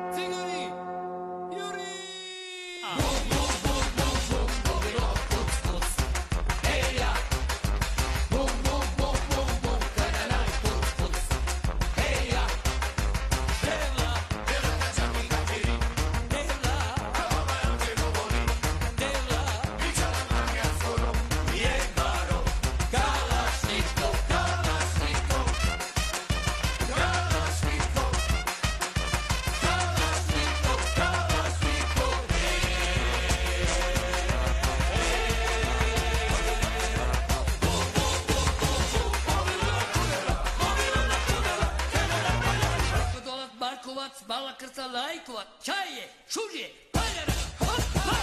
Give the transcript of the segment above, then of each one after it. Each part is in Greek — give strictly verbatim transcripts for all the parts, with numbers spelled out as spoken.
Bala krca lajkova, čaje, šužje, paljara, hop, hop.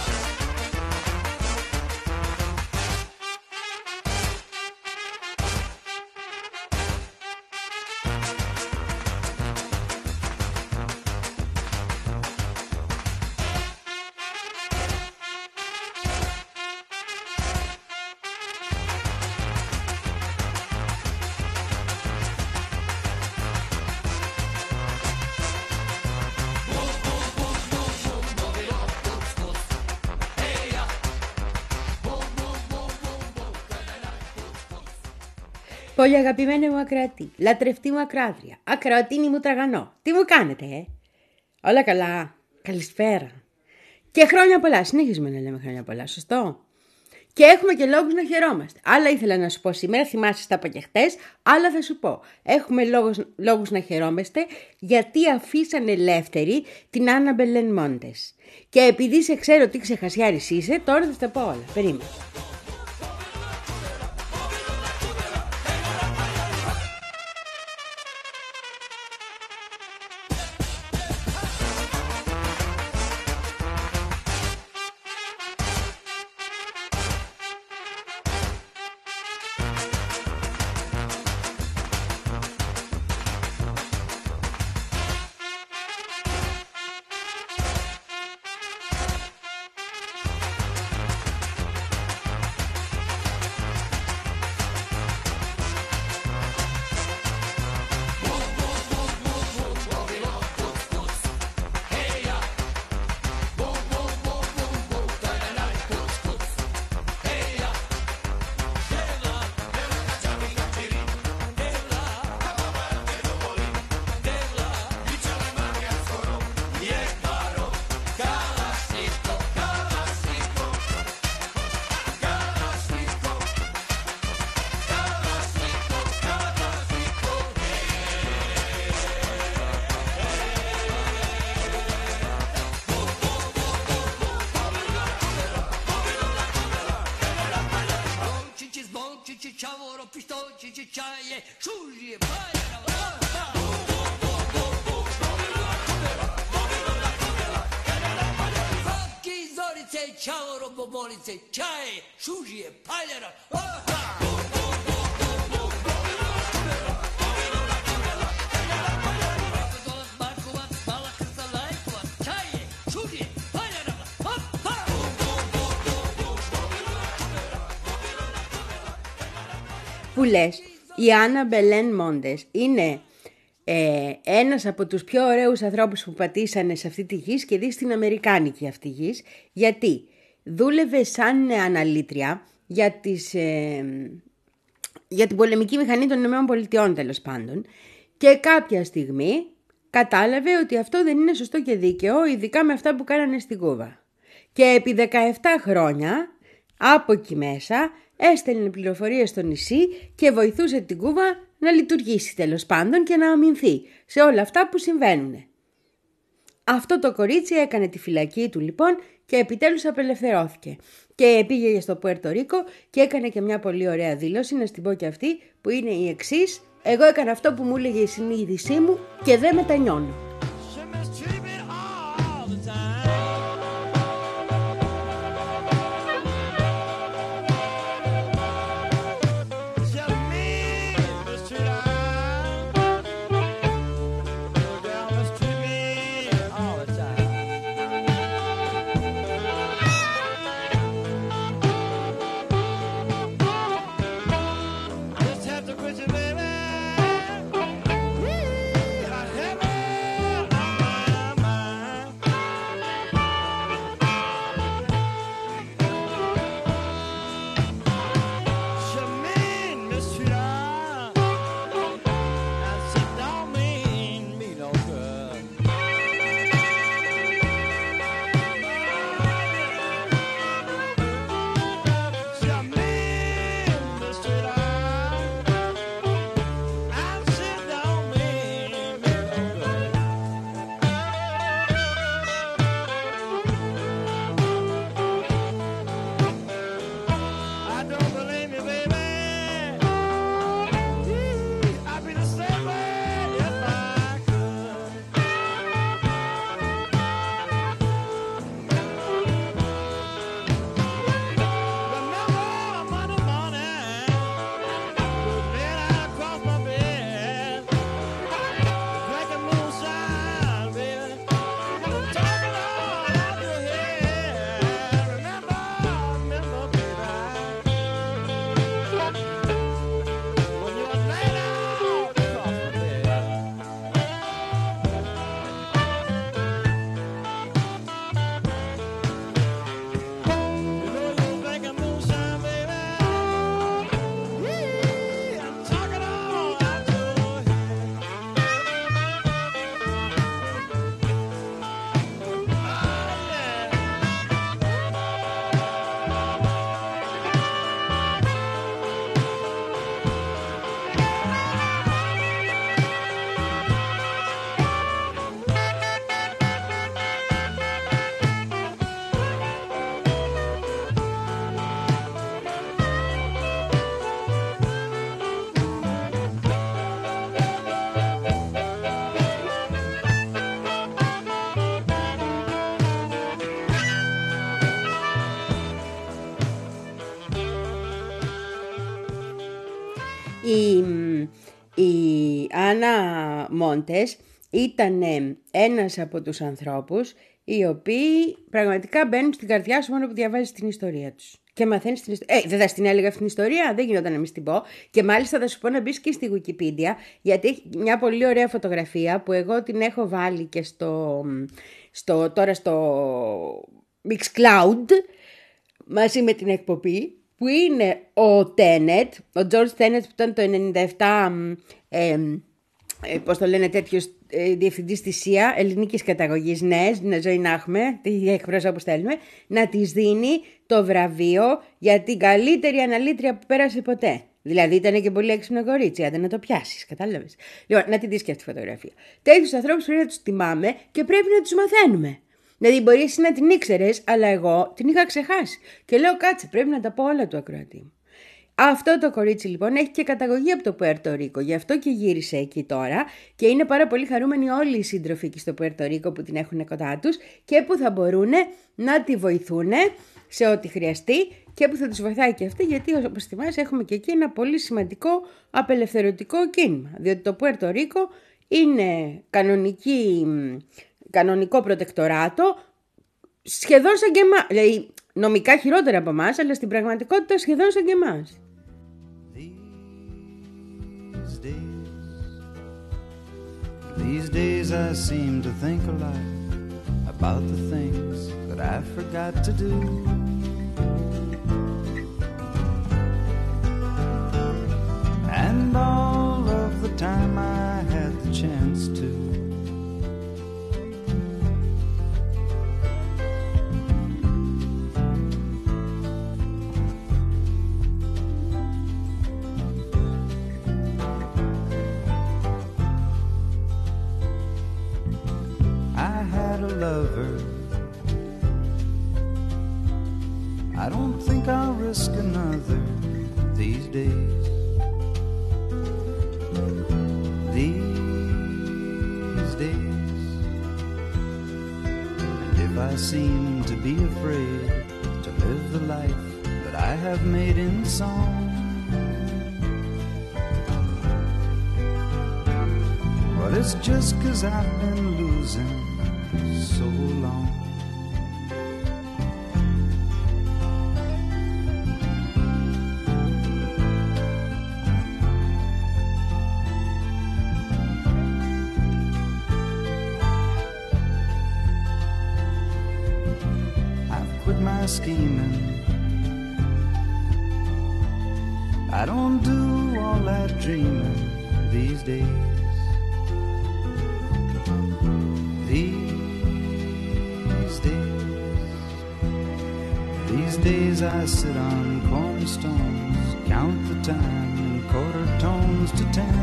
Πολύ αγαπημένη μου ακροατή, λατρευτή μου ακροάτρια, ακροατίνη μου τραγανό. Τι μου κάνετε, ε? Όλα καλά. Καλησπέρα. Και χρόνια πολλά. Συνεχίζουμε να λέμε χρόνια πολλά, σωστό. Και έχουμε και λόγους να χαιρόμαστε. Άλλα ήθελα να σου πω σήμερα, θυμάσαι τα είπα και χτες, άλλα θα σου πω. Έχουμε λόγους, λόγους να χαιρόμαστε γιατί αφήσαν ελεύθερη την Άννα Μπελέν Μόντες. Και επειδή σε ξέρω τι ξεχασιάρης είσαι, τώρα θα τα πω όλα. Περίμενε. Που λες, η Άννα Μπελέν Μόντες είναι ε, ένας από τους πιο ωραίους ανθρώπους που πατήσανε σε αυτή τη γη και δει στην αμερικάνικη αυτή γη, γιατί δούλευε σαν αναλήτρια για, τις, ε, για την πολεμική μηχανή των ΗΠΑ τέλος πάντων και κάποια στιγμή κατάλαβε ότι αυτό δεν είναι σωστό και δίκαιο, ειδικά με αυτά που κάνανε στην Κούβα. Και επί δεκαεπτά χρόνια από εκεί μέσα έστελνε πληροφορίες στο νησί και βοηθούσε την Κούβα να λειτουργήσει τέλος πάντων και να αμυνθεί σε όλα αυτά που συμβαίνουν. Αυτό το κορίτσι έκανε τη φυλακή του λοιπόν και επιτέλους απελευθερώθηκε. Και πήγε στο Πουέρτο Ρίκο και έκανε και μια πολύ ωραία δήλωση, να στην πω και αυτή, που είναι η εξής: εγώ έκανα αυτό που μου έλεγε η συνείδησή μου και δεν μετανιώνω. η, η Άννα Μόντες ήταν ένας από τους ανθρώπους οι οποίοι πραγματικά μπαίνουν στην καρδιά σου μόνο που διαβάζεις την ιστορία τους. Και μαθαίνεις την ιστορία. Ε, δεν θα στην έλεγα αυτήν την ιστορία, δεν γινόταν να μην την πω. Και μάλιστα θα σου πω να μπεις και στη Wikipedia, γιατί έχει μια πολύ ωραία φωτογραφία που εγώ την έχω βάλει και στο, στο, τώρα στο Mixcloud, μαζί με την εκπομπή, που είναι ο Τένετ, ο George Tenet που ήταν το ενενήντα επτά, ε, ε, πώς το λένε, τέτοιος ε, διευθυντής της σι άι έι, ελληνικής καταγωγής, ναι, ζωή να έχουμε, τι εκπρόσωπους στέλνουμε, να της δίνει το βραβείο για την καλύτερη αναλήτρια που πέρασε ποτέ. Δηλαδή ήταν και πολύ έξυπνο κορίτσι, άντε να το πιάσεις, κατάλαβες. Λοιπόν, να την δεις και αυτή τη φωτογραφία. Τέτοιους ανθρώπους πρέπει να τους τιμάμε και πρέπει να τους μαθαίνουμε. Δηλαδή, μπορεί εσύ να την ήξερες, αλλά εγώ την είχα ξεχάσει. Και λέω, κάτσε, πρέπει να τα πω όλα του ακροατή μου. Αυτό το κορίτσι λοιπόν έχει και καταγωγή από το Πουέρτο Ρίκο, γι' αυτό και γύρισε εκεί τώρα και είναι πάρα πολύ χαρούμενοι όλοι οι σύντροφοι εκεί στο Πουέρτο Ρίκο που την έχουν κοντά τους και που θα μπορούν να τη βοηθούν σε ό,τι χρειαστεί και που θα τους βοηθάει και αυτή, γιατί όπως θυμάσαι έχουμε και εκεί ένα πολύ σημαντικό απελευθερωτικό κίνημα, διότι το Πουέρτο Ρίκο είναι κανονική, κανονικό προτεκτοράτο, σχεδόν σαν και εμάς, δηλαδή νομικά χειρότερα από εμάς, αλλά στην πραγματικότητα σχεδόν σαν και εμάς. These days, these days I seem to think a lot about the things that I forgot to do. And all of the time I had the chance to. Lover, I don't think I'll risk another these days. These days, and if I seem to be afraid to live the life that I have made in song, well, it's just 'cause I've been losing so long. I've quit my scheming. I don't do all that dreaming these days. These days I sit on cornerstones, count the time in quarter tones to ten.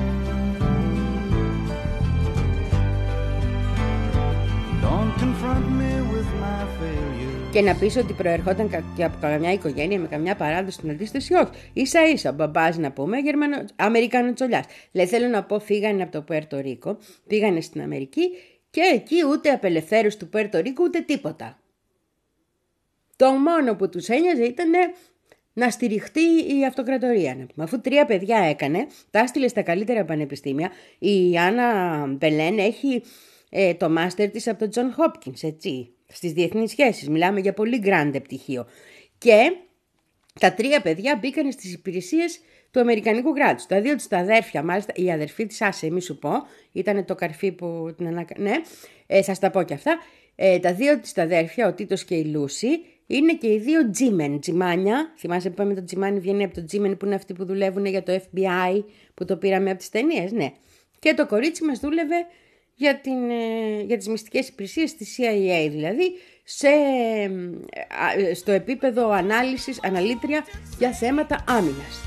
Don't confront me with my failure. Και να πεις ότι προερχόταν και από καμιά οικογένεια με καμιά παράδοση στην αντίσταση, όχι. Ίσα ίσα ο μπαμπάς, να πούμε, Γερμανο... Αμερικάνο τσολιάς. Δηλαδή θέλω να πω, φύγανε από το Πουέρτο Ρίκο, πήγανε στην Αμερική και εκεί ούτε απελευθέρωση του Πουέρτο Ρίκο ούτε τίποτα. Το μόνο που τους ένοιαζε ήταν να στηριχτεί η αυτοκρατορία. Αφού τρία παιδιά έκανε, τα έστειλε στα καλύτερα πανεπιστήμια. Η Άννα Μπελέν έχει ε, το μάστερ της από τον Τζον Χόπκινς, έτσι, στις διεθνείς σχέσεις. Μιλάμε για πολύ γκράντε πτυχίο. Και τα τρία παιδιά μπήκαν στις υπηρεσίες του Αμερικανικού κράτους. Τα δύο της τα αδέρφια, μάλιστα η αδερφή της, άσε μη σου πω, ήταν το καρφί που την ανακα... Ναι, ε, θα στα πω και αυτά. Ε, τα δύο της τα αδέρφια, ο Τίτος και η Λούση, είναι και οι δύο Τζίμεν, τζιμάνια. Θυμάσαι που είπαμε το τζιμάνι βγαίνει από το Τζίμεν που είναι αυτοί που δουλεύουν για το εφ μπι άι που το πήραμε από τις ταινίες, ναι. Και το κορίτσι μας δούλευε για, την, για τις μυστικές υπηρεσίες της σι άι έι, δηλαδή σε, στο επίπεδο ανάλυσης, αναλήτρια για θέματα άμυνας.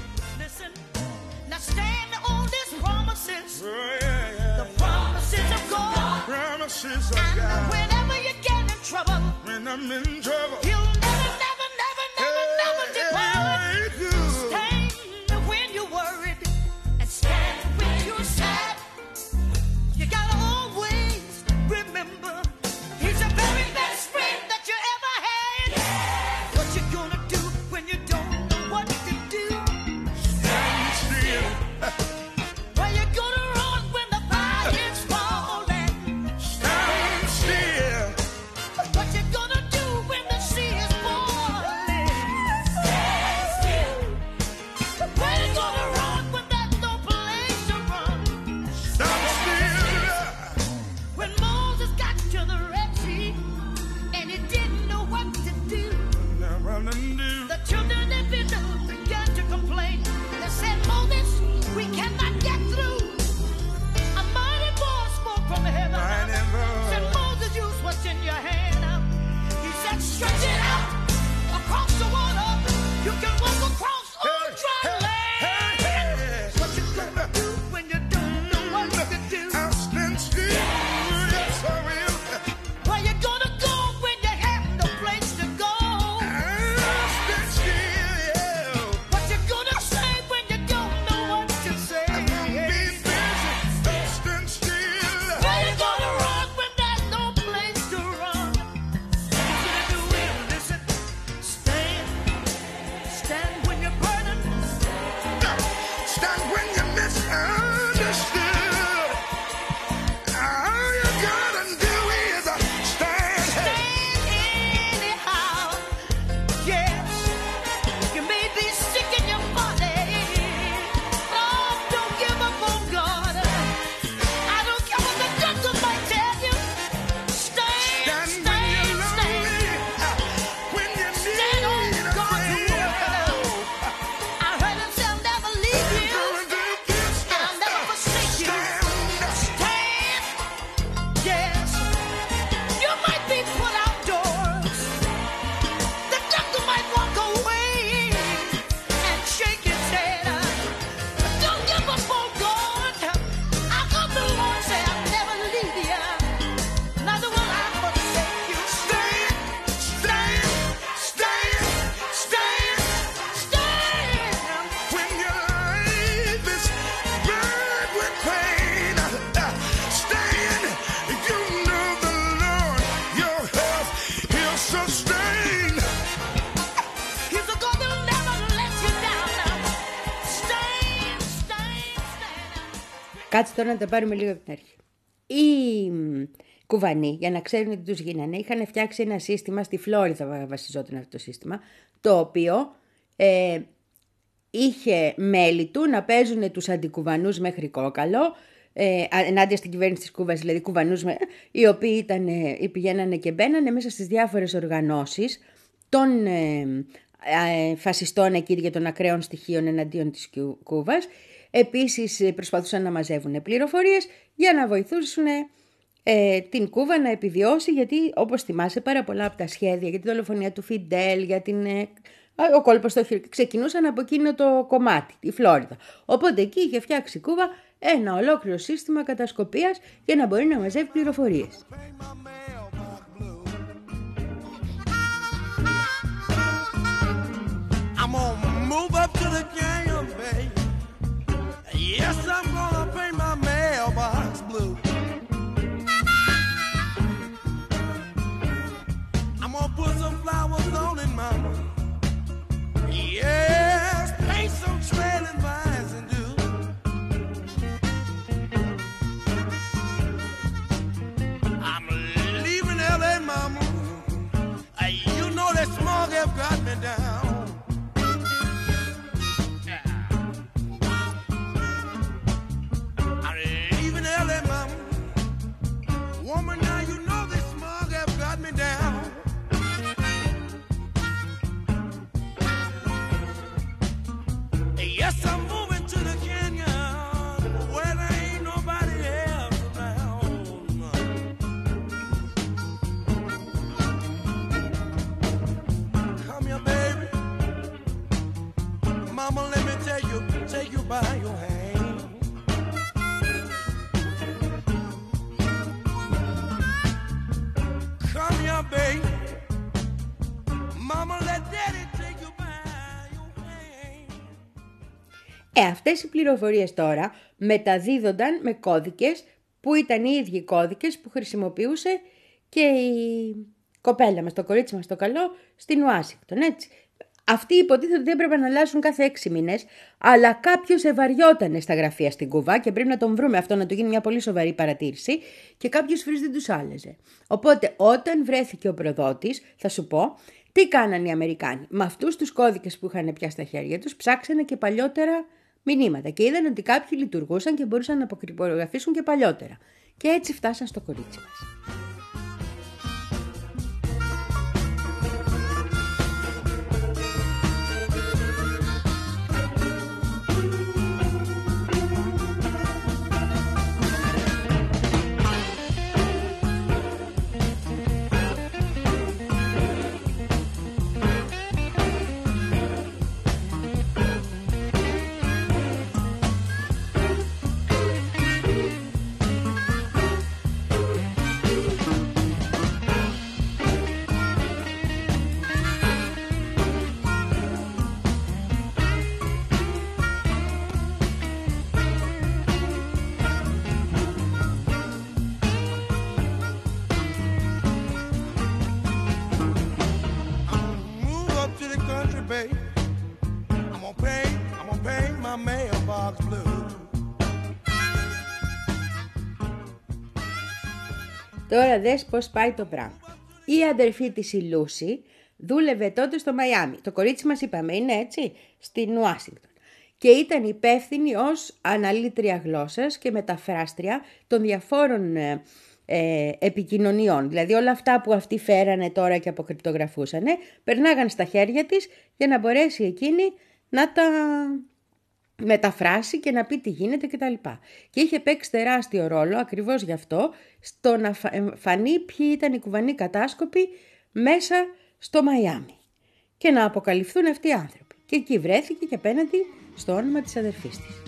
When I'm in trouble, he'll never, never, never, never, never depart. Stand when you're worried and stand when you're sad. You gotta always remember he's the very best friend that you ever had. What you gonna do when you don't know what to do? Stand still. Κάτσε τώρα να τα πάρουμε λίγο από την αρχή. Οι Κουβανοί, για να ξέρουν τι τους γίνανε, είχαν φτιάξει ένα σύστημα, στη Φλόριδα βασιζόταν αυτό το σύστημα, το οποίο ε, είχε μέλη του να παίζουν τους αντικουβανούς μέχρι κόκαλο, ε, ενάντια στην κυβέρνηση της Κούβας, δηλαδή κουβανούς οι οποίοι ήταν, ε, πηγαίνανε και μπαίνανε μέσα στις διάφορες οργανώσεις των ε, ε, φασιστών εκεί και των ακραίων στοιχείων εναντίον της Κούβας. Επίσης προσπαθούσαν να μαζεύουν πληροφορίες για να βοηθούσουν ε, την Κούβα να επιβιώσει, γιατί όπως θυμάσαι πάρα πολλά από τα σχέδια για τη δολοφονία του Φιντέλ, για την, ε, ο κόλπος στο χέρι, ξεκινούσαν από εκείνο το κομμάτι, τη Φλόριδα. Οπότε εκεί είχε φτιάξει η Κούβα ένα ολόκληρο σύστημα κατασκοπίας για να μπορεί να μαζεύει πληροφορίες. I'm gonna move up to the game, baby. Yes, I'm gonna paint my mailbox blue. I'm gonna put some flowers on it, mama. Yes, paint some trailing vines and do. I'm leaving L A, mama. Uh, you know that smog have got me down. Woman, now you know this smog have got me down. Yes, I'm moving to the canyon where there ain't nobody else around. Come here, baby. Mama, let me tell you, take you by your hand. Baby. Mama, let daddy take you by your hand. Ε, αυτές οι πληροφορίες τώρα μεταδίδονταν με κώδικες που ήταν οι ίδιοι κώδικες που χρησιμοποιούσε και η κοπέλα μας, το κορίτσι μας το καλό, στην Ουάσιγκτον, έτσι. Αυτοί υποτίθεται ότι έπρεπε να αλλάζουν κάθε έξι μήνες, αλλά κάποιος ευαριότανε στα γραφεία στην Κούβα και πρέπει να τον βρούμε αυτό, να του γίνει μια πολύ σοβαρή παρατήρηση, και κάποιος φρύς δεν τους άλλαζε. Οπότε όταν βρέθηκε ο προδότης, θα σου πω, τι κάνανε οι Αμερικάνοι. Με αυτούς τους κώδικες που είχαν πια στα χέρια τους, ψάξανε και παλιότερα μηνύματα και είδαν ότι κάποιοι λειτουργούσαν και μπορούσαν να αποκρυπτογραφήσουν και παλιότερα. Και έτσι φτάσαν στο κορίτσι μας. Τώρα δες πώς πάει το πράγμα. Η αδερφή της, η Λούση, δούλευε τότε στο Μαϊάμι. Το κορίτσι μας, είπαμε, είναι έτσι, στην Ουάσιγκτον. Και ήταν υπεύθυνη ως αναλύτρια γλώσσας και μεταφράστρια των διαφόρων ε, ε, επικοινωνιών. Δηλαδή όλα αυτά που αυτοί φέρανε τώρα και αποκρυπτογραφούσανε, περνάγαν στα χέρια της για να μπορέσει εκείνη να τα μεταφράσει και να πει τι γίνεται κτλ. Και είχε παίξει τεράστιο ρόλο ακριβώς γι' αυτό στο να φανεί ποιοι ήταν οι κουβανοί κατάσκοποι μέσα στο Μαϊάμι και να αποκαλυφθούν αυτοί οι άνθρωποι. Και εκεί βρέθηκε και απέναντι στο όνομα της αδερφής της.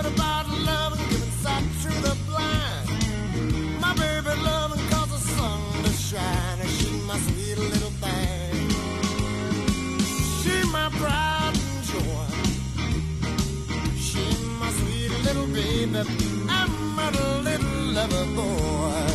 Love and giving sight to the blind. My baby loving cause the sun baby, I'm a little lover boy.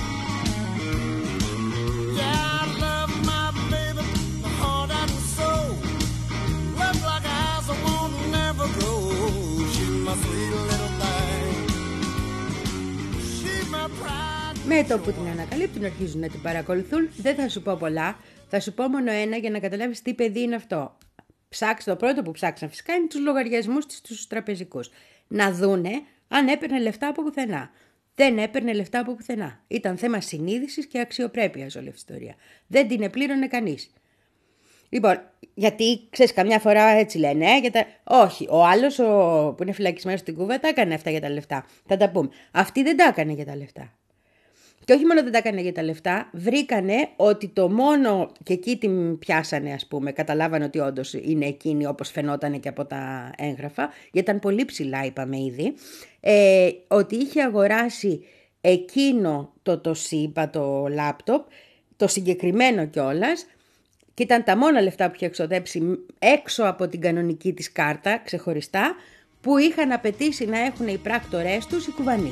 Yeah, I love my baby, my heart and soul. Love like eyes that won't never grow. She's my sweet little thing. She's my pride. Με το που την ανακαλύπτουν αρχίζουν να την παρακολουθούν. Δεν θα σου πω πολλά, θα σου πω μόνο ένα για να καταλάβεις τι παιδί είναι αυτό. Ψάξε, το πρώτο που ψάξαν φυσικά είναι τους λογαριασμούς της, τους τραπεζικούς. Να δούνε αν έπαιρνε λεφτά από πουθενά. Δεν έπαιρνε λεφτά από πουθενά. Ήταν θέμα συνείδησης και αξιοπρέπειας όλη αυτή η ιστορία. Δεν την επλήρωνε κανείς. Λοιπόν, γιατί ξέρεις, καμιά φορά έτσι λένε, ε, για τα... όχι. Ο άλλος ο... που είναι φυλακισμένος στην Κούβα τα έκανε αυτά για τα λεφτά. Θα τα πούμε. Αυτή δεν τα έκανε για τα λεφτά. Και όχι μόνο δεν τα έκανε για τα λεφτά, βρήκανε ότι το μόνο, και εκεί την πιάσανε ας πούμε, καταλάβανε ότι όντως είναι εκείνη όπως φαινόταν και από τα έγγραφα, γιατί ήταν πολύ ψηλά είπαμε ήδη, ε, ότι είχε αγοράσει εκείνο το το Toshiba, το λάπτοπ, το συγκεκριμένο κιόλας, και ήταν τα μόνα λεφτά που είχε εξοδέψει έξω από την κανονική της κάρτα, ξεχωριστά, που είχαν απαιτήσει να έχουν οι πράκτορές τους οι Κουβανοί.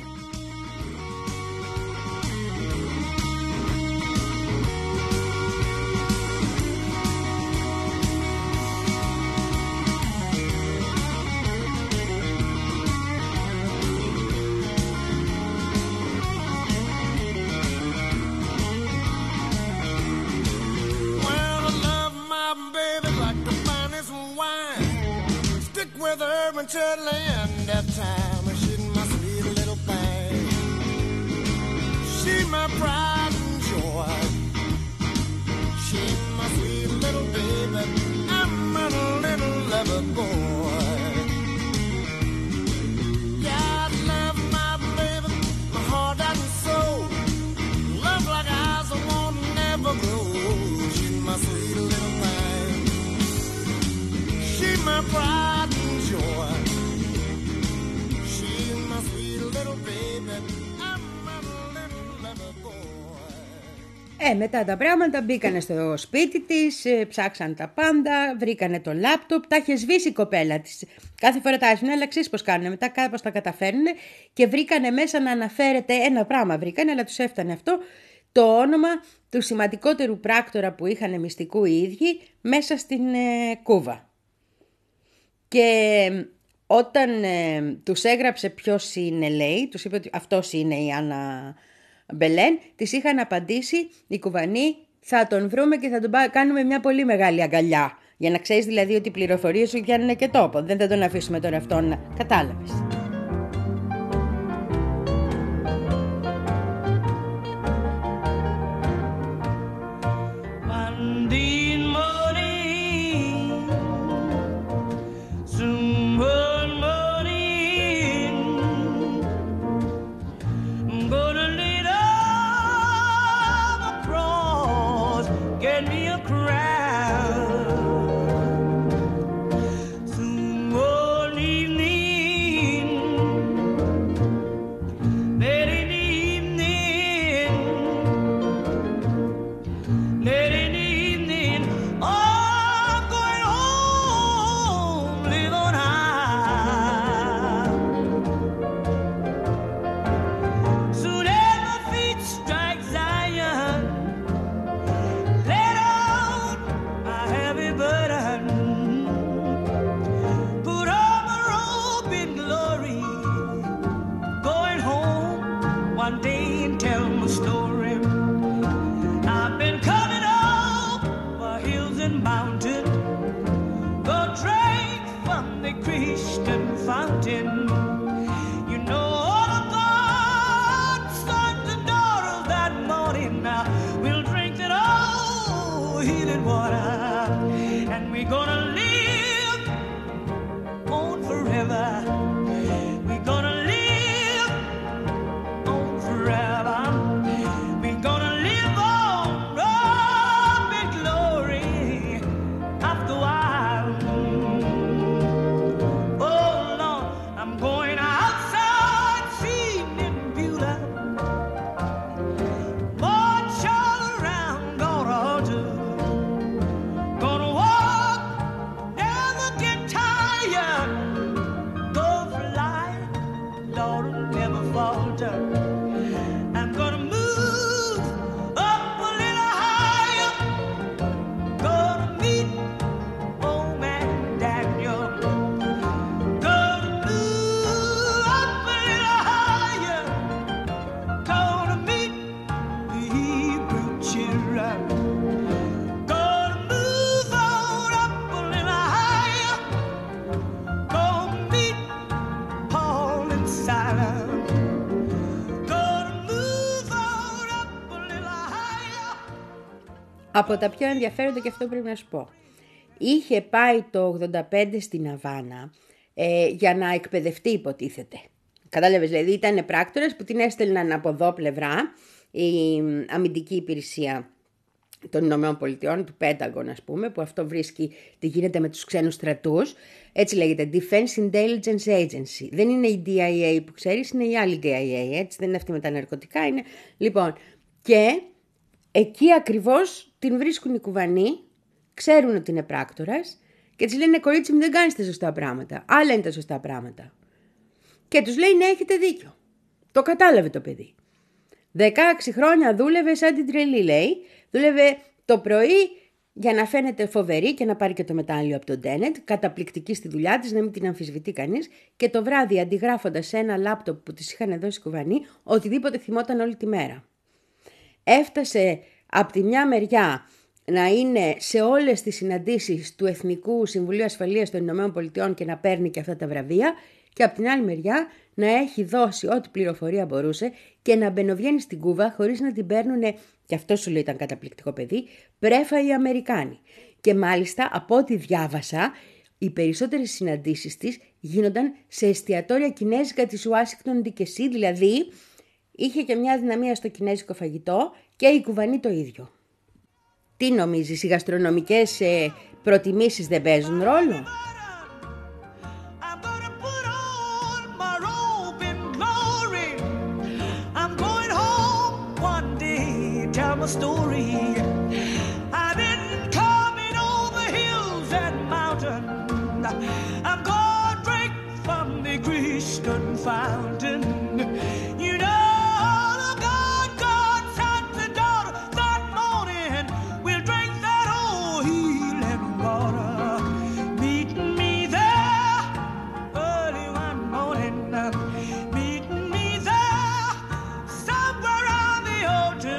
Until the end of time, she's my sweet little thing. She's my pride and joy. She's my sweet little baby. I'm a little lover boy. Yeah, I love my baby, my heart and soul. Love like eyes that won't never grow. She's my sweet little thing. She's my pride and joy. Ε, μετά τα πράγματα μπήκανε στο σπίτι της, ψάξαν τα πάντα, βρήκανε το λάπτοπ, τα είχε σβήσει η κοπέλα της. Κάθε φορά τα άσβηνε, αλλά ξέρεις πώς κάνουν, μετά κάπως τα καταφέρνουν και βρήκανε μέσα να αναφέρεται ένα πράγμα. Βρήκανε, αλλά τους έφτανε αυτό, το όνομα του σημαντικότερου πράκτορα που είχαν μυστικού οι ίδιοι μέσα στην ε, Κούβα. Και όταν ε, τους έγραψε ποιος είναι, λέει, τους είπε ότι αυτός είναι η Άννα Μπελέν, της είχαν απαντήσει οι Κουβανοί, θα τον βρούμε και θα τον κάνουμε μια πολύ μεγάλη αγκαλιά. Για να ξέρεις δηλαδή ότι οι πληροφορίες σου πιάνουν και τόπο. Δεν θα τον αφήσουμε τώρα αυτόν να... Κατάλαβες. I'm going Από τα πιο ενδιαφέροντα, και αυτό πρέπει να σου πω. Είχε πάει το ογδόντα πέντε στην Αβάνα ε, για να εκπαιδευτεί, υποτίθεται. Κατάλαβες, δηλαδή ήταν πράκτορας που την έστελναν από εδώ πλευρά, η αμυντική υπηρεσία των Ηνωμένων Πολιτειών, του Πένταγον ας πούμε, που αυτό βρίσκει τι γίνεται με τους ξένους στρατούς. Έτσι λέγεται, Defense Intelligence Agency. Δεν είναι η ντι άι έι που ξέρεις, είναι η άλλη ντι άι έι, έτσι, δεν είναι αυτή με τα ναρκωτικά. Είναι... Λοιπόν, και εκεί ακριβώς την βρίσκουν οι Κουβανοί, ξέρουν ότι είναι πράκτορας και της λένε, κορίτσι μου, δεν κάνεις τα σωστά πράγματα. Άλλα είναι τα σωστά πράγματα. Και τους λέει, ναι, έχετε δίκιο. Το κατάλαβε το παιδί. δεκαέξι χρόνια δούλευε σαν την τρελή, λέει. Δούλευε το πρωί για να φαίνεται φοβερή και να πάρει και το μετάλλιο από τον Ντένετ, καταπληκτική στη δουλειά της, να μην την αμφισβητεί κανείς, και το βράδυ αντιγράφοντας σε ένα λάπτοπ που της είχαν δώσει οι Κουβανοί οτιδήποτε θυμόταν όλη τη μέρα. Έφτασε από τη μια μεριά να είναι σε όλες τις συναντήσεις του Εθνικού Συμβουλίου Ασφαλείας των Ηνωμένων Πολιτειών και να παίρνει και αυτά τα βραβεία, και από την άλλη μεριά να έχει δώσει ό,τι πληροφορία μπορούσε και να μπαινοβγαίνει στην Κούβα χωρίς να την παίρνουνε, και αυτό σου λέει ήταν καταπληκτικό παιδί, πρέφα οι Αμερικάνοι. Και μάλιστα από ό,τι διάβασα, οι περισσότερες συναντήσεις της γίνονταν σε εστιατόρια κινέζικα της Ουάσιγκτον ντι σι, δηλαδή είχε και μια δυναμία στο κινέζικο φαγητό και οι Κουβανοί το ίδιο. Τι νομίζεις, οι γαστρονομικές ε, προτιμήσεις δεν παίζουν ρόλο? Story. I've been coming over hills and mountains. I'm gonna drink from the Grecian fountain. You know the God, God sent the daughter that morning. We'll drink that old healing water. Meet me there early one morning. Meet me there somewhere on the altar.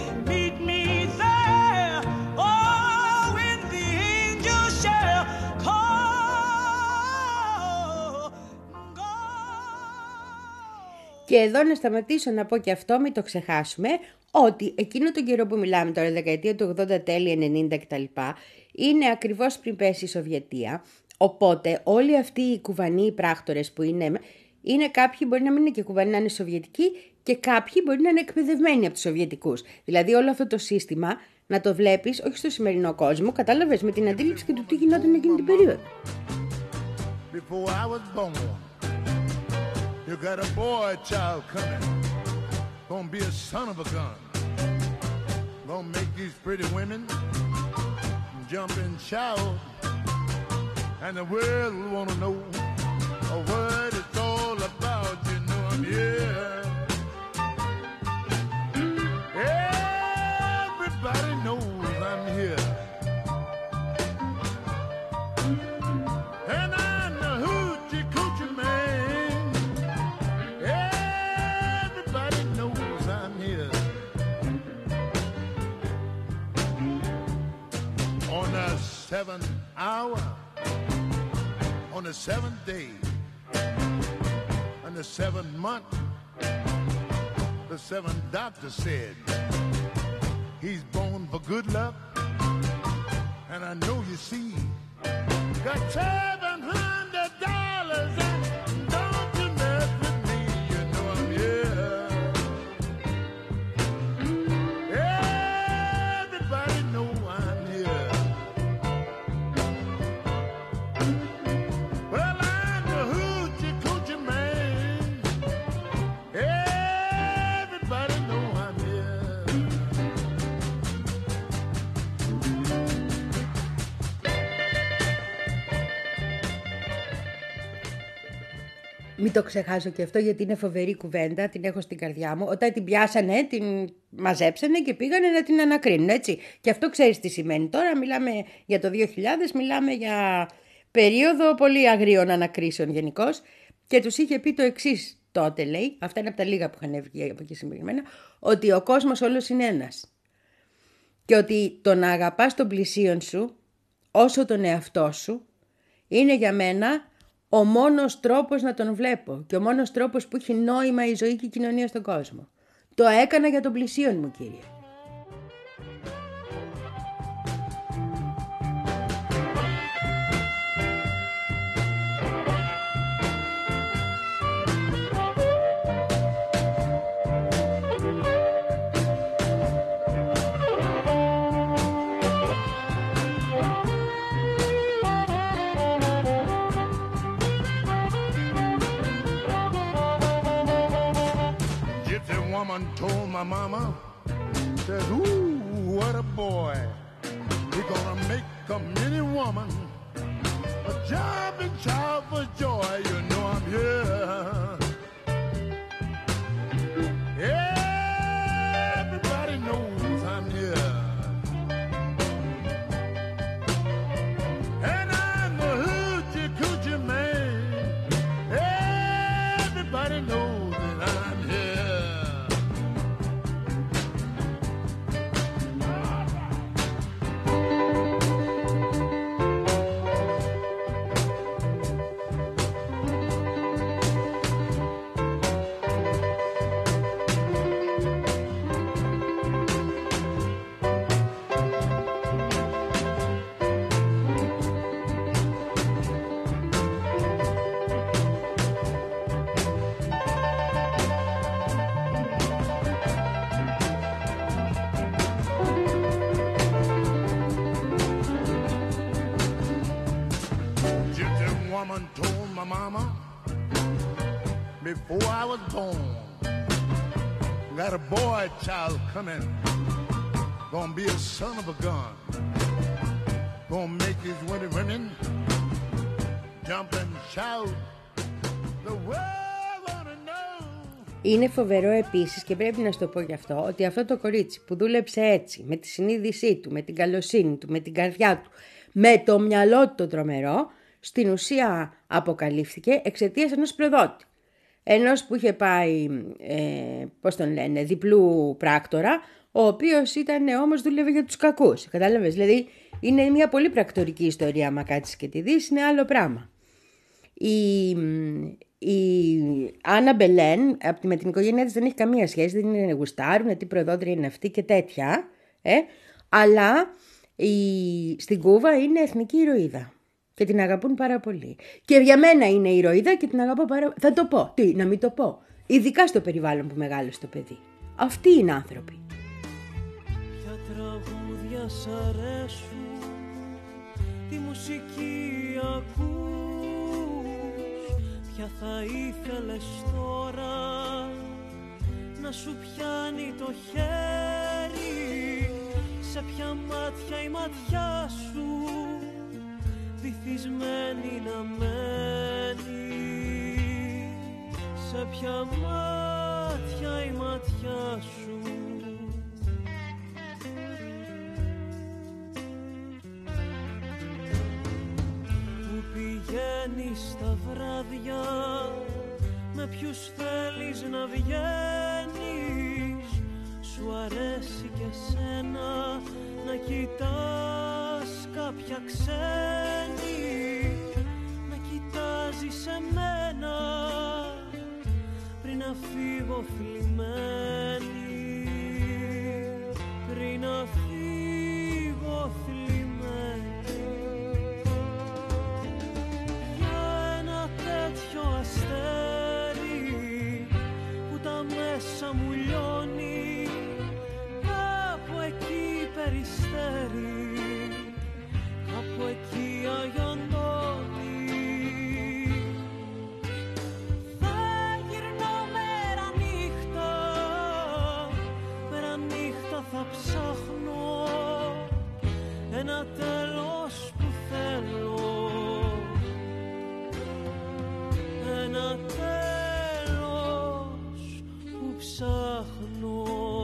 Και εδώ να σταματήσω να πω και αυτό, μην το ξεχάσουμε, ότι εκείνο τον καιρό που μιλάμε τώρα, δεκαετία του ογδόντα, τέλη ενενήντα κτλ, είναι ακριβώς πριν πέσει η Σοβιετία, οπότε όλοι αυτοί οι Κουβανοί πράκτορες που είναι, είναι κάποιοι μπορεί να μην είναι και Κουβανοί, να είναι Σοβιετικοί, και κάποιοι μπορεί να είναι εκπαιδευμένοι από τους Σοβιετικούς. Δηλαδή όλο αυτό το σύστημα να το βλέπεις όχι στο σημερινό κόσμο, κατάλαβες, με την αντίληψη και του τι γινόταν εκείνη την περίοδο. You got a boy child coming, gonna be a son of a gun, gonna make these pretty women jump and shout, and the world will wanna know what it's all about. You know I'm here. Everybody knows I'm here, and I'm the hoochie coochie man. On the seventh hour, on the seventh day, on the seventh month, the seventh doctor said, he's born for good luck, and I know you see, got seven hundred dollars, and don't you mess with me, you know I'm here. Everybody know I'm here. Well, I'm the hoochie coochie man. Everybody know I'm here. Μην το ξεχάσω και αυτό, γιατί είναι φοβερή κουβέντα, την έχω στην καρδιά μου. Όταν την πιάσανε, την μαζέψανε και πήγανε να την ανακρίνουν, έτσι. Και αυτό ξέρεις τι σημαίνει. Τώρα μιλάμε για το δύο χιλιάδες, μιλάμε για περίοδο πολύ αγρίων ανακρίσεων γενικώς. Και τους είχε πει το εξής τότε, λέει, αυτά είναι από τα λίγα που είχαν βγει από εκεί συγκεκριμένα, ότι ο κόσμος όλος είναι ένας. Και ότι το να αγαπάς τον πλησίον σου, όσο τον εαυτό σου, είναι για μένα ο μόνος τρόπος να τον βλέπω και ο μόνος τρόπος που έχει νόημα η ζωή και η κοινωνία στον κόσμο. Το έκανα για τον πλησίον μου, κύριε. woman told my mama, says, ooh, what a boy. He's gonna make a mini woman a job and child for joy. You know I'm here. Everybody knows I'm here. And I'm the hoochie coochie man. Everybody knows that I'm here. Woman told my mama before I was born, got a boy child coming, gonna be a son of a gun, gonna make his women women jump and shout. The world wanna know. Είναι φοβερό επίσης, και πρέπει να σου το πω γι' αυτό, ότι αυτό το κορίτσι που δούλεψε έτσι, με τη συνείδησή του, με την καλοσύνη του, με την καρδιά του, με το μυαλό του το τρομερό, στην ουσία αποκαλύφθηκε εξαιτίας ενός προδότη. Ενός που είχε πάει, ε, πώς τον λένε, διπλού πράκτορα, ο οποίος ήταν όμως δούλευε για τους κακούς. Κατάλαβες, δηλαδή είναι μια πολύ πρακτορική ιστορία, άμα κάτσεις και τη δεις, είναι άλλο πράγμα. Η, η Άννα Μπελέν, με την οικογένειά της δεν έχει καμία σχέση, δεν είναι γουστάρουν, τι προδότρια είναι αυτή και τέτοια, ε, αλλά η, στην Κούβα είναι εθνική ηρωίδα. Και την αγαπούν πάρα πολύ. Και για μένα είναι ηρωίδα και την αγαπώ πάρα πολύ. Θα το πω. Τι, να μην το πω. Ειδικά στο περιβάλλον που μεγάλωσε το παιδί. Αυτοί είναι άνθρωποι. Ποια τραγούδια σ' αρέσουν, τι μουσική ακούς, ποια θα ήθελες τώρα να σου πιάνει το χέρι, σε ποια μάτια η ματιά σου βυθισμένη να μένει, σε ποια μάτια η ματιά σου. Που πηγαίνεις τα βράδια, με ποιους θέλεις να βγαίνεις, σου αρέσει και σένα να κοιτάς κάποια ξένη, να κοιτάζεις εμένα πριν να φύγω θλιμμένη, πριν να φύγω θλιμμένη. Για ένα τέτοιο αστέρι που τα μέσα μου λιώνει, κάπου εκεί περιστέρι, κάπου εκεί αγιοντώνει. Θα γυρνώ μέρα νύχτα, μέρα νύχτα θα ψάχνω ένα τέλος που θέλω, ένα τέλος που ψάχνω.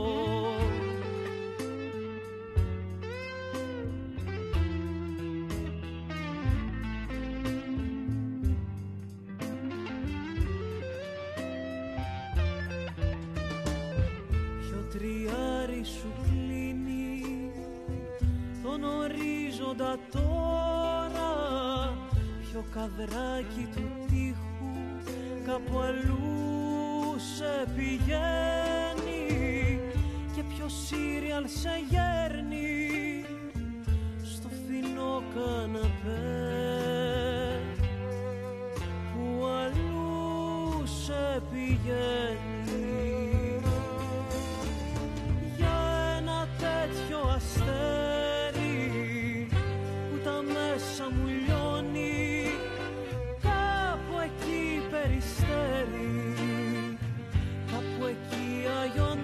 Τριάρι σου κλείνει τον ορίζοντα τώρα, ποιο καδράκι του τείχου κάπου αλλού σε πηγαίνει, και ποιο σύριαλ σε γέρνει στο φθηνό καναπέ που αλλού σε πηγαίνει. Αστέρι που τα μέσα μου λιώνει, κάπου εκεί περιστέρι, κάπου εκεί αγιώνει.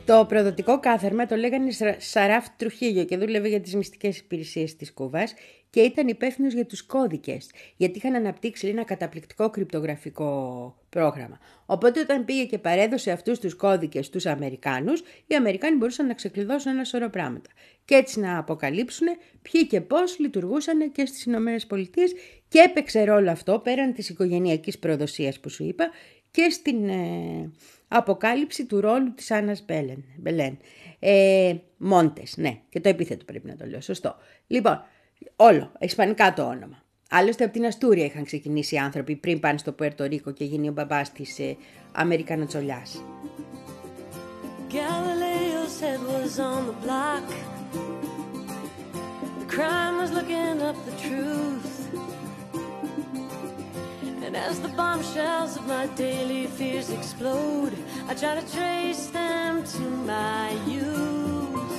Το προδοτικό κάθαρμα το λέγανε Σαράφ Τρουχίγιο και δούλευε για τις μυστικές υπηρεσίες της Κούβας και ήταν υπεύθυνος για τους κώδικες, γιατί είχαν αναπτύξει ένα καταπληκτικό κρυπτογραφικό πρόγραμμα. Οπότε όταν πήγε και παρέδωσε αυτούς τους κώδικες στους Αμερικάνους, οι Αμερικάνοι μπορούσαν να ξεκλειδώσουν ένα σωρό πράγματα και έτσι να αποκαλύψουν ποιοι και πώς λειτουργούσαν και στις Ηνωμένες Πολιτείες και έπαιξε ρόλο αυτό πέραν της οικογενειακής προδοσίας που σου είπα και στην ε, αποκάλυψη του ρόλου της Άννας Μπελέν. Ε, Μόντες, ναι, και το επίθετο πρέπει να το λέω, σωστό. Λοιπόν, όλο, ισπανικά το όνομα. Άλλωστε από την Αστούρια είχαν ξεκινήσει οι άνθρωποι πριν πάνε στο Πουέρτο Ρίκο και γίνει ο μπαμπάς της ε, Αμερικανοτσολιάς. Galileo's head was on the block. The crime was looking up the truth. And as the bombshells of my daily fears explode, I try to trace them to my youth.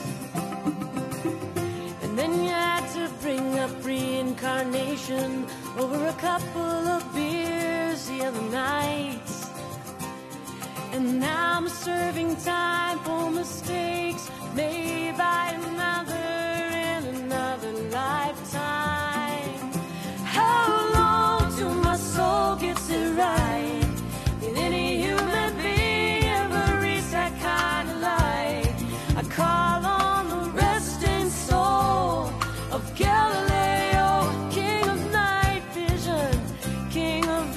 And then you had to bring up reincarnation over a couple of beers the other night. And now I'm serving time for mistakes made by another in another lifetime. How long till my soul gets it right? Did any human being ever reach that kind of light? I call on the resting soul of Galileo, king of night vision, king of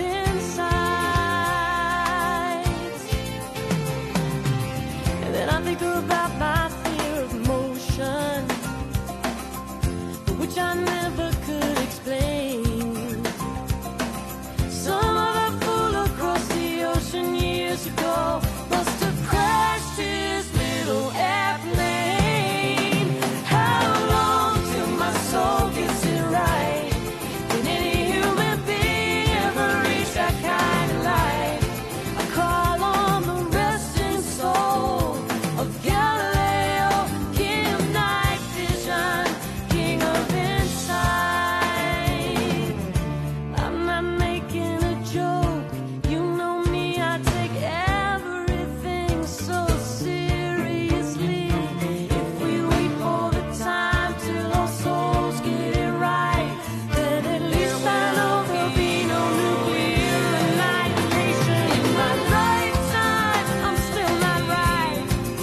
insight. And then I think about my fear of motion, which I never could explain. Some other fool across the ocean years ago must have crashed his little airplane. How long till my soul gets it right? Can any human being ever reach that kind of light? I call on the resting soul of Galileo, king of night vision, king of insight. I'm not making a joke, you know me, I take everything so seriously. If we wait for the time till our souls get it right, then at least I know there'll be no nuclear annihilation. In my lifetime, I'm still not right.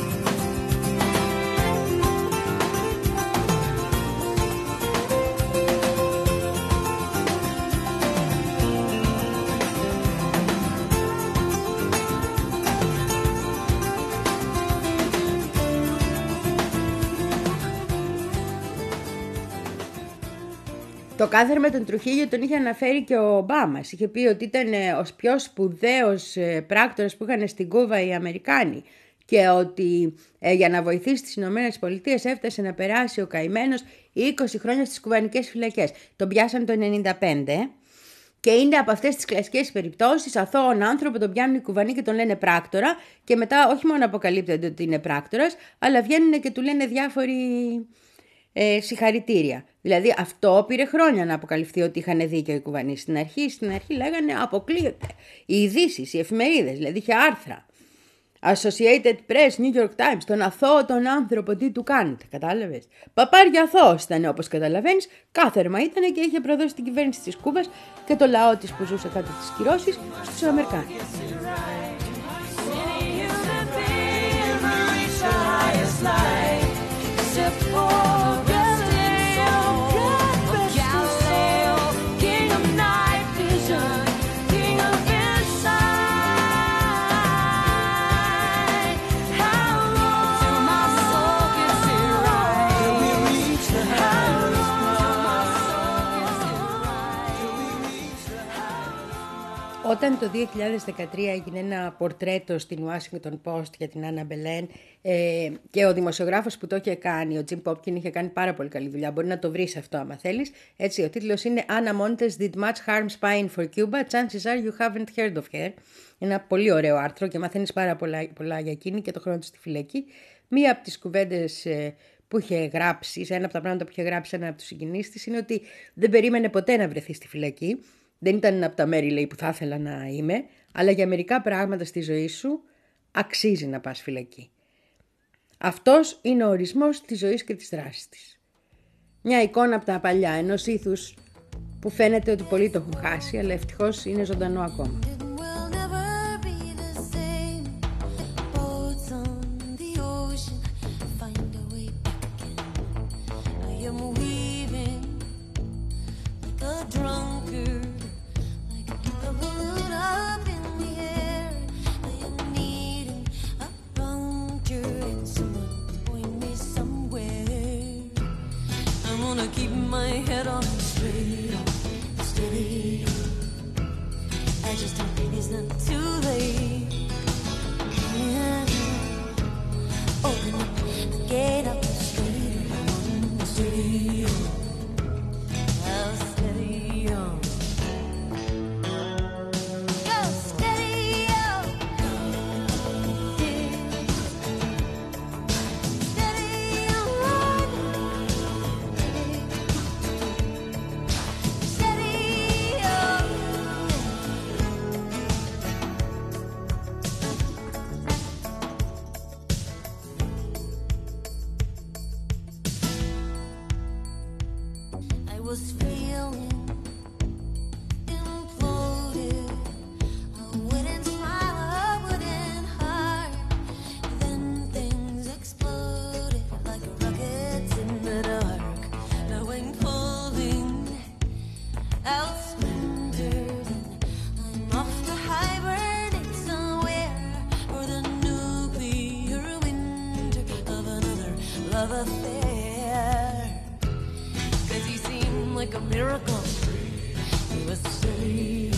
Το κάθαρμα των Τρουχίγιο τον είχε αναφέρει και ο Ομπάμας. Είχε πει ότι ήταν ε, ο πιο σπουδαίος ε, πράκτορας που είχαν στην Κούβα οι Αμερικάνοι και ότι ε, για να βοηθήσει τις Ηνωμένες Πολιτείες έφτασε να περάσει ο καημένος είκοσι χρόνια στις κουβανικές φυλακές. Τον πιάσαν το ενενήντα πέντε και είναι από αυτές τις κλασικές περιπτώσεις αθώων άνθρωπο τον πιάνουν οι Κουβανοί και τον λένε πράκτορα και μετά όχι μόνο αποκαλύπτεται ότι είναι πράκτορας, αλλά βγαίνουν και του λένε διάφοροι ε, συγχαρητήρια. Δηλαδή αυτό πήρε χρόνια να αποκαλυφθεί ότι είχαν δίκιο οι Κουβανοί. Στην αρχή, στην αρχή λέγανε αποκλείεται. Οι ειδήσεις, οι εφημερίδες, δηλαδή είχε άρθρα. Associated Press, New York Times, τον αθώο τον άνθρωπο, τι του κάνετε, κατάλαβες. Παπάρια αθώος ήταν, όπως καταλαβαίνεις, κάθαρμα ήταν και είχε προδώσει την κυβέρνηση της Κούβας και το λαό της που ζούσε κάτω τις κυρώσεις στους Αμερικάνους. Όταν το δύο χιλιάδες δεκατρία έγινε ένα πορτρέτο στην Washington Post για την Άννα Μπελέν ε, και ο δημοσιογράφος που το είχε κάνει, ο Jim Popkin, είχε κάνει πάρα πολύ καλή δουλειά. Μπορεί να το βρεις αυτό άμα θέλεις. Έτσι, ο τίτλος είναι Anna Montes did much harm spying for Cuba. Chances are you haven't heard of her. Ένα πολύ ωραίο άρθρο και μαθαίνεις πάρα πολλά, πολλά για εκείνη και το χρόνο της στη φυλακή. Μία από τις κουβέντες ε, που είχε γράψει, σε ένα από τα πράγματα που είχε γράψει ένα από τους συγγενείς της, είναι ότι δεν περίμενε ποτέ να βρεθεί στη φυλακή. Δεν ήταν από τα μέρη, λέει, που θα ήθελα να είμαι, αλλά για μερικά πράγματα στη ζωή σου αξίζει να πας φυλακή. Αυτός είναι ο ορισμός της ζωής και της δράσης της. Μια εικόνα από τα παλιά, ενός ήθους που φαίνεται ότι πολλοί το έχουν χάσει, αλλά ευτυχώς είναι ζωντανό ακόμα. Keep my head on straight, on steady. I just hope it's not too late. Yeah. Open up, get up straight on, steady on. I'll steady on. Go steady on. Steady on. Was feeling imploded. I wouldn't smile, I wouldn't hide. Then things exploded like rockets in the dark. Now I'm pulling out splinters and I'm off to hibernate somewhere for the nuclear winter of another love affair. Like a miracle, he was serious.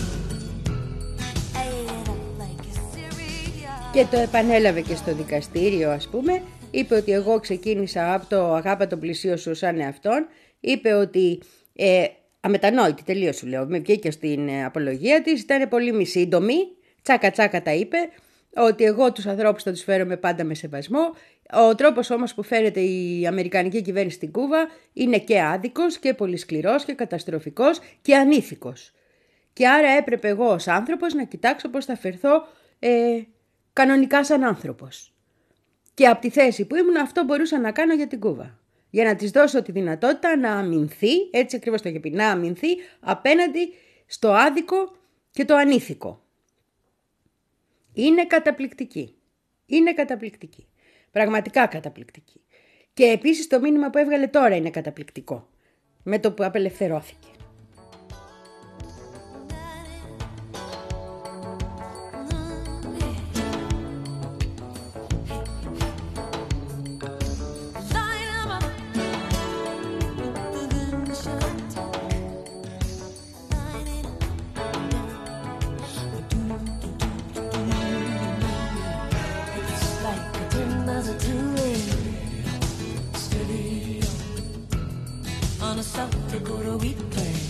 Like a serious. Και το επανέλαβε και στο δικαστήριο, ας πούμε. Είπε ότι εγώ ξεκίνησα από το αγάπα τον πλησίο σου σαν εαυτόν. Είπε ότι ε, αμετανόητη, τελείως σου λέω, με βγήκε στην ε, απολογία της, ήταν πολύ μη σύντομη, τσάκα τσάκα τα είπε, ότι εγώ τους ανθρώπους θα τους φέρομαι πάντα με σεβασμό. Ο τρόπος όμως που φέρεται η αμερικανική κυβέρνηση στην Κούβα είναι και άδικος και πολύ σκληρός και καταστροφικός και ανήθικος. Και άρα έπρεπε εγώ ως άνθρωπος να κοιτάξω πώς θα φερθώ ε, κανονικά σαν άνθρωπος. Και από τη θέση που ήμουν αυτό μπορούσα να κάνω για την Κούβα. Για να της δώσω τη δυνατότητα να αμυνθεί, έτσι ακριβώς το είχε πει, να αμυνθεί απέναντι στο άδικο και το ανήθικο. Είναι καταπληκτική. Είναι καταπληκτική. Πραγματικά καταπληκτική. Και επίσης το μήνυμα που έβγαλε τώρα είναι καταπληκτικό. Με το που απελευθερώθηκε. On a South Dakota wheat plain,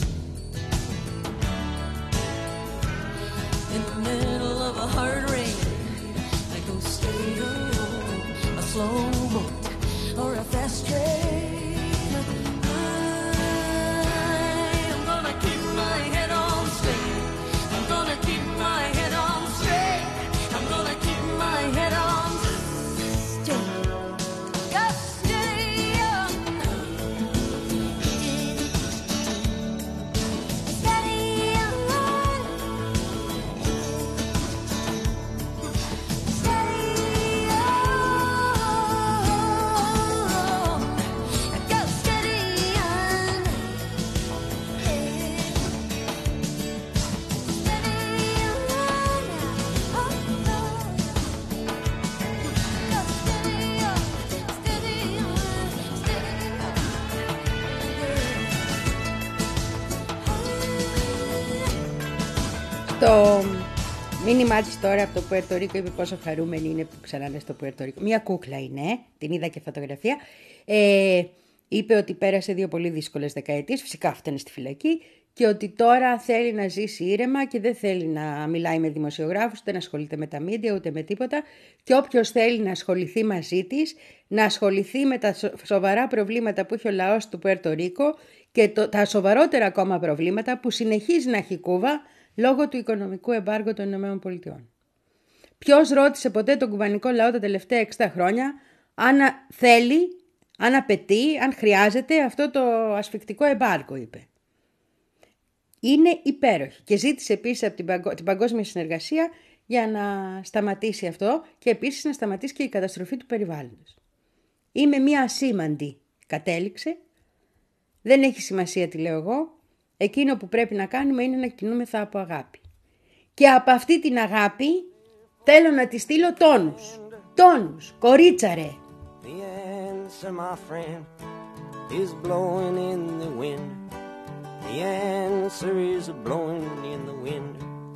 in the middle of a hard rain, I go straight on a slow boat or a fast train. I'm gonna keep my head on straight. I'm gonna keep my head on straight. I'm gonna keep my head on straight. Go steady on. Το μήνυμά της τώρα από το Πουέρτο Ρίκο είπε πόσο χαρούμενη είναι που ξανά είναι στο Πουέρτο Ρίκο. Μια κούκλα είναι, την είδα και φωτογραφία. Ε, είπε ότι πέρασε δύο πολύ δύσκολες δεκαετίες, φυσικά αυτό είναι στη φυλακή, και ότι τώρα θέλει να ζήσει ήρεμα και δεν θέλει να μιλάει με δημοσιογράφους, ούτε να ασχολείται με τα μίντια, ούτε με τίποτα. Και όποιος θέλει να ασχοληθεί μαζί της, να ασχοληθεί με τα σοβαρά προβλήματα που έχει ο λαός του Πουέρτο Ρίκο και το, τα σοβαρότερα ακόμα προβλήματα που συνεχίζει να έχει η Κούβα λόγω του οικονομικού εμπάργου των ΗΠΑ. Ποιος ρώτησε ποτέ τον κουβανικό λαό τα τελευταία εξήντα χρόνια αν θέλει, αν απαιτεί, αν χρειάζεται αυτό το ασφικτικό εμπάργκο, είπε. Είναι υπέροχη και ζήτησε επίσης από την, παγκο... την παγκόσμια συνεργασία για να σταματήσει αυτό και επίσης να σταματήσει και η καταστροφή του περιβάλλοντος. Είμαι μία ασήμαντη, κατέληξε. Δεν έχει σημασία τι λέω εγώ. Εκείνο που πρέπει να κάνουμε είναι να κινούμεθα από αγάπη. Και από αυτή την αγάπη θέλω να τη στείλω τόνους. Τόνους, κορίτσα ρε. The answer, my friend, is blowing in the wind. The answer is blowing in the wind.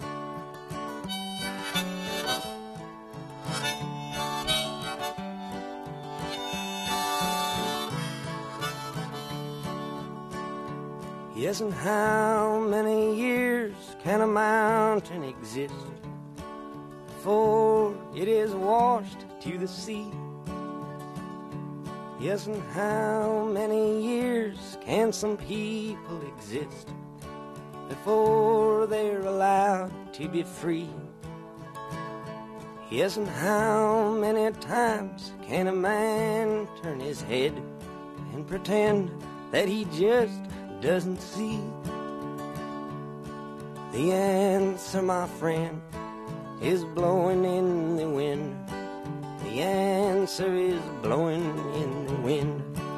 Yes, and how many years can a mountain exist before it is washed to the sea? Yes, and how many years can some people exist before they're allowed to be free? Yes, and how many times can a man turn his head and pretend that he just doesn't see? The answer, my friend, is blowing in the wind. The answer is blowing in the wind.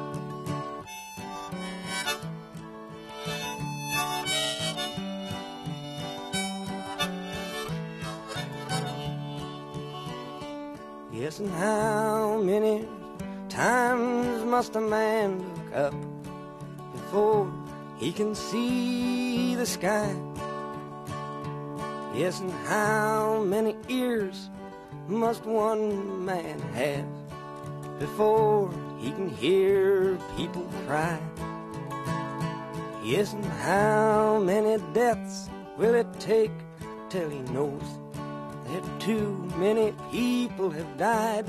Yes, and how many times must a man look up before he can see the sky? Yes, and how many ears must one man have before he can hear people cry? Yes, and how many deaths will it take till he knows that too many people have died?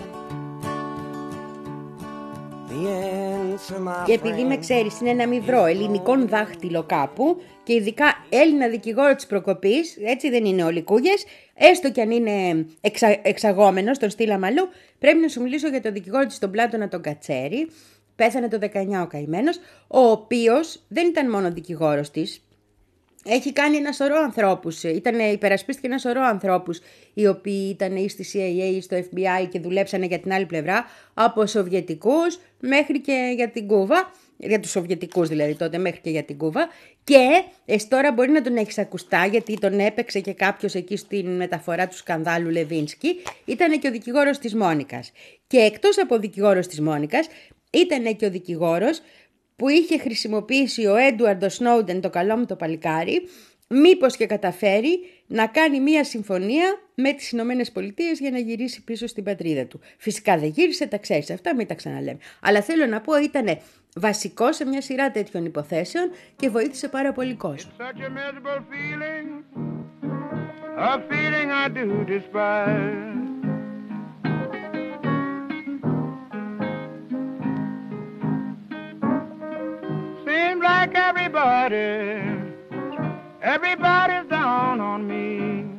Και επειδή με ξέρεις είναι να μην βρω ελληνικών δάχτυλο κάπου και ειδικά Έλληνα δικηγόρο της προκοπής, έτσι δεν είναι όλοι κούγες, έστω κι αν είναι εξα, εξαγόμενος, τον στείλα μαλλού, πρέπει να σου μιλήσω για τον δικηγόρο της τον Πλάτωνα τον Κατσέρη, πέθανε το δεκαεννιά ο καημένος, ο οποίος δεν ήταν μόνο δικηγόρος της, έχει κάνει ένα σωρό ανθρώπους, ήταν, υπερασπίστηκε ένα σωρό ανθρώπους οι οποίοι ήταν ή στη σι άι έι ή στο εφ μπι άι και δουλέψανε για την άλλη πλευρά, από Σοβιετικούς μέχρι και για την Κούβα, για τους Σοβιετικούς δηλαδή τότε μέχρι και για την Κούβα, και εσύ τώρα μπορεί να τον έχεις ακουστά γιατί τον έπαιξε και κάποιος εκεί στην μεταφορά του σκανδάλου Λεβίνσκι, ήταν και ο δικηγόρος της Μόνικας. Και εκτός από ο δικηγόρος της Μόνικας ήταν και ο δικηγόρος που είχε χρησιμοποιήσει ο Έντουαρντο Σνόουντεν, το καλό μου το παλικάρι, μήπως και καταφέρει να κάνει μία συμφωνία με τις Ηνωμένες Πολιτείες για να γυρίσει πίσω στην πατρίδα του. Φυσικά δεν γύρισε, τα ξέρεις αυτά, μην τα ξαναλέμε. Αλλά θέλω να πω, ήταν βασικό σε μια σειρά τέτοιων υποθέσεων και βοήθησε πάρα πολύ κόσμο. Seems like everybody, everybody's down on me.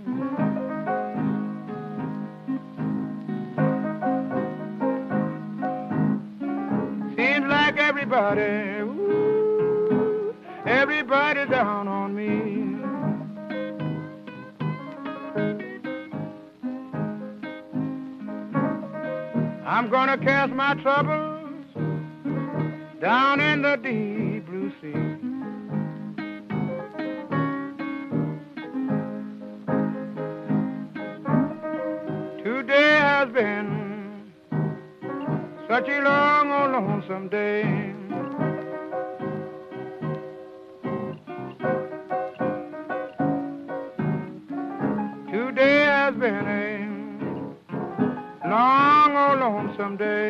Seems like everybody, ooh, everybody's down on me. I'm gonna cast my troubles down in the deep blue sea. Today has been such a long, oh, lonesome day. Today has been a long, oh, lonesome day.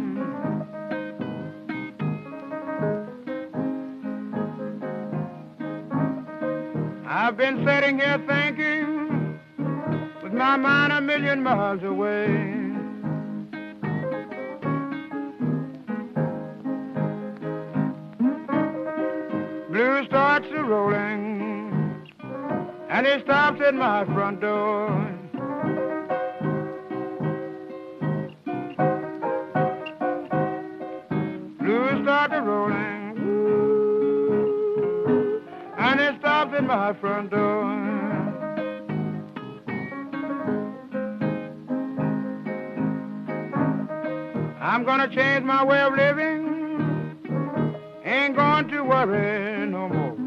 I've been sitting here thinking with my mind a million miles away. Blue starts a rolling and it stops at my front door. stopped at my front door. I'm gonna change my way of living. Ain't going to worry no more.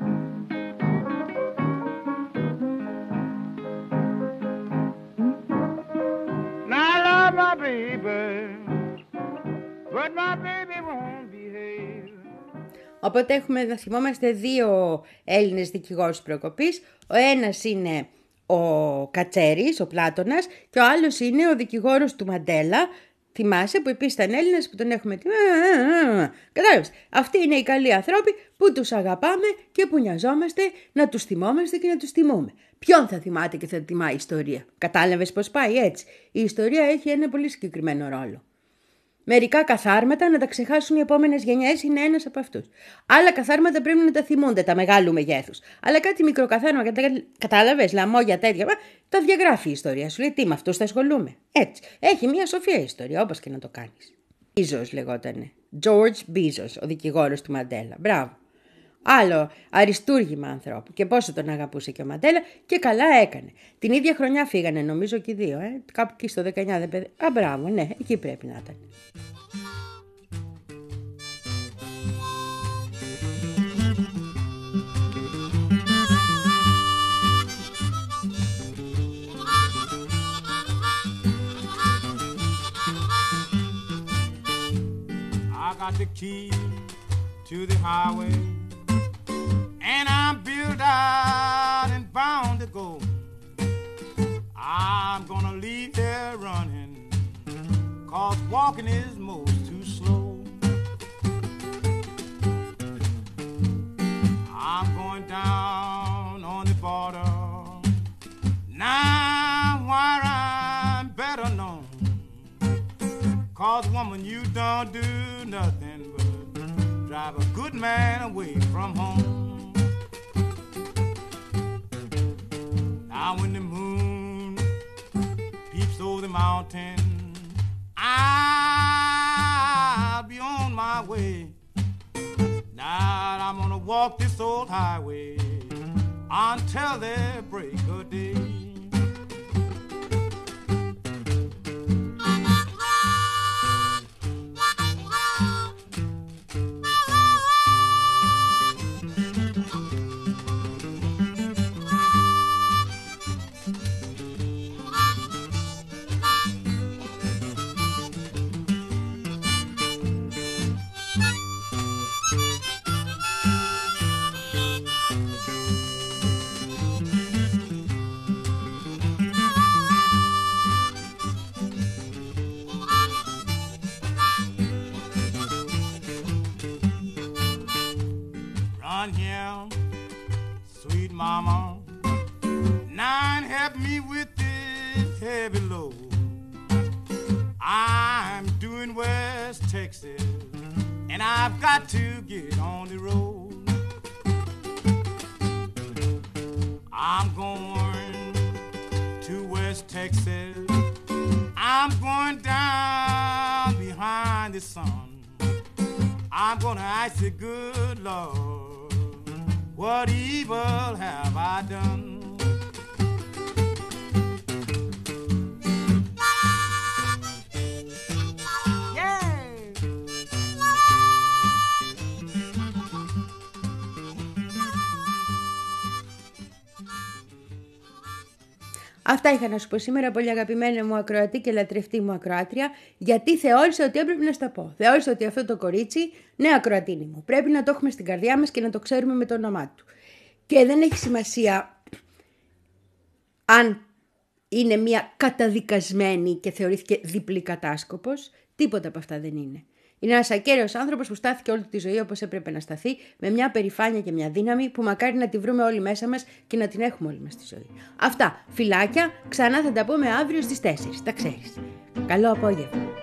Now I love my baby, but my baby won't behave. Οπότε έχουμε να θυμόμαστε δύο Έλληνες δικηγόρους προκοπής. Ο ένας είναι ο Κατσέρης, ο Πλάτωνας, και ο άλλος είναι ο δικηγόρος του Μαντέλα. Θυμάσαι που επίσης ήταν Έλληνες που τον έχουμε... Κατάλαβες, αυτοί είναι οι καλοί άνθρωποι που τους αγαπάμε και που νοιαζόμαστε να τους θυμόμαστε και να τους τιμούμε. Ποιον θα θυμάται και θα τιμάει η ιστορία? Κατάλαβες πώς πάει έτσι? Η ιστορία έχει ένα πολύ συγκεκριμένο ρόλο. Μερικά καθάρματα να τα ξεχάσουν οι επόμενες γενιές είναι ένας από αυτούς. Άλλα καθάρματα πρέπει να τα θυμούνται, τα μεγάλου μεγέθους. Αλλά κάτι μικρό καθάρμα, κατάλαβες, λαμόγια τέτοια, τα διαγράφει η ιστορία. Σου λέει τι, με αυτούς θα ασχολούμαι. Έτσι. Έχει μια σοφία η ιστορία, όπως και να το κάνεις. Μπίζος λεγότανε. George Μπίζος, ο δικηγόρος του Μαντέλα. Μπράβο. Άλλο αριστούργημα ανθρώπου. Και πόσο τον αγαπούσε και ο Μαντέλα, και καλά έκανε. Την ίδια χρονιά φύγανε, νομίζω, και οι δύο. Ε? Κάπου εκεί στο δεκαεννιά. Δε παιδε... Α, μπράβο, ναι, εκεί πρέπει να ήταν. I got the key to the highway, and I'm built out and bound to go. I'm gonna leave here running, 'cause walking is most too slow. I'm going down on the border, now where I'm better known. 'Cause woman, you don't do nothing but drive a good man away from home. Now when the moon peeps over the mountain, I'll be on my way. Now I'm gonna walk this old highway until the break of day. Sweet mama, nine help me with this heavy load. I'm doing West Texas, and I've got to get on the road. I'm going to West Texas, I'm going down behind the sun. I'm gonna ask the good Lord, what evil have I done? Yeah. Αυτά είχα να σου πω σήμερα, πολύ αγαπημένα μου ακροατή και λατρευτή μου ακροάτρια, γιατί θεώρησα ότι έπρεπε να στα πω. Θεώρησα ότι αυτό το κορίτσι, ναι, ακροατίνη μου, πρέπει να το έχουμε στην καρδιά μας και να το ξέρουμε με το όνομά του. Και δεν έχει σημασία αν είναι μια καταδικασμένη και θεωρήθηκε διπλή κατάσκοπος, τίποτα από αυτά δεν είναι. Είναι ένας ακέραιος άνθρωπος που στάθηκε όλη τη ζωή όπως έπρεπε να σταθεί, με μια περηφάνεια και μια δύναμη που μακάρι να τη βρούμε όλοι μέσα μας και να την έχουμε όλοι μας στη ζωή. Αυτά, φιλάκια, ξανά θα τα πούμε αύριο στις τέσσερις, τα ξέρεις. Καλό απόγευμα.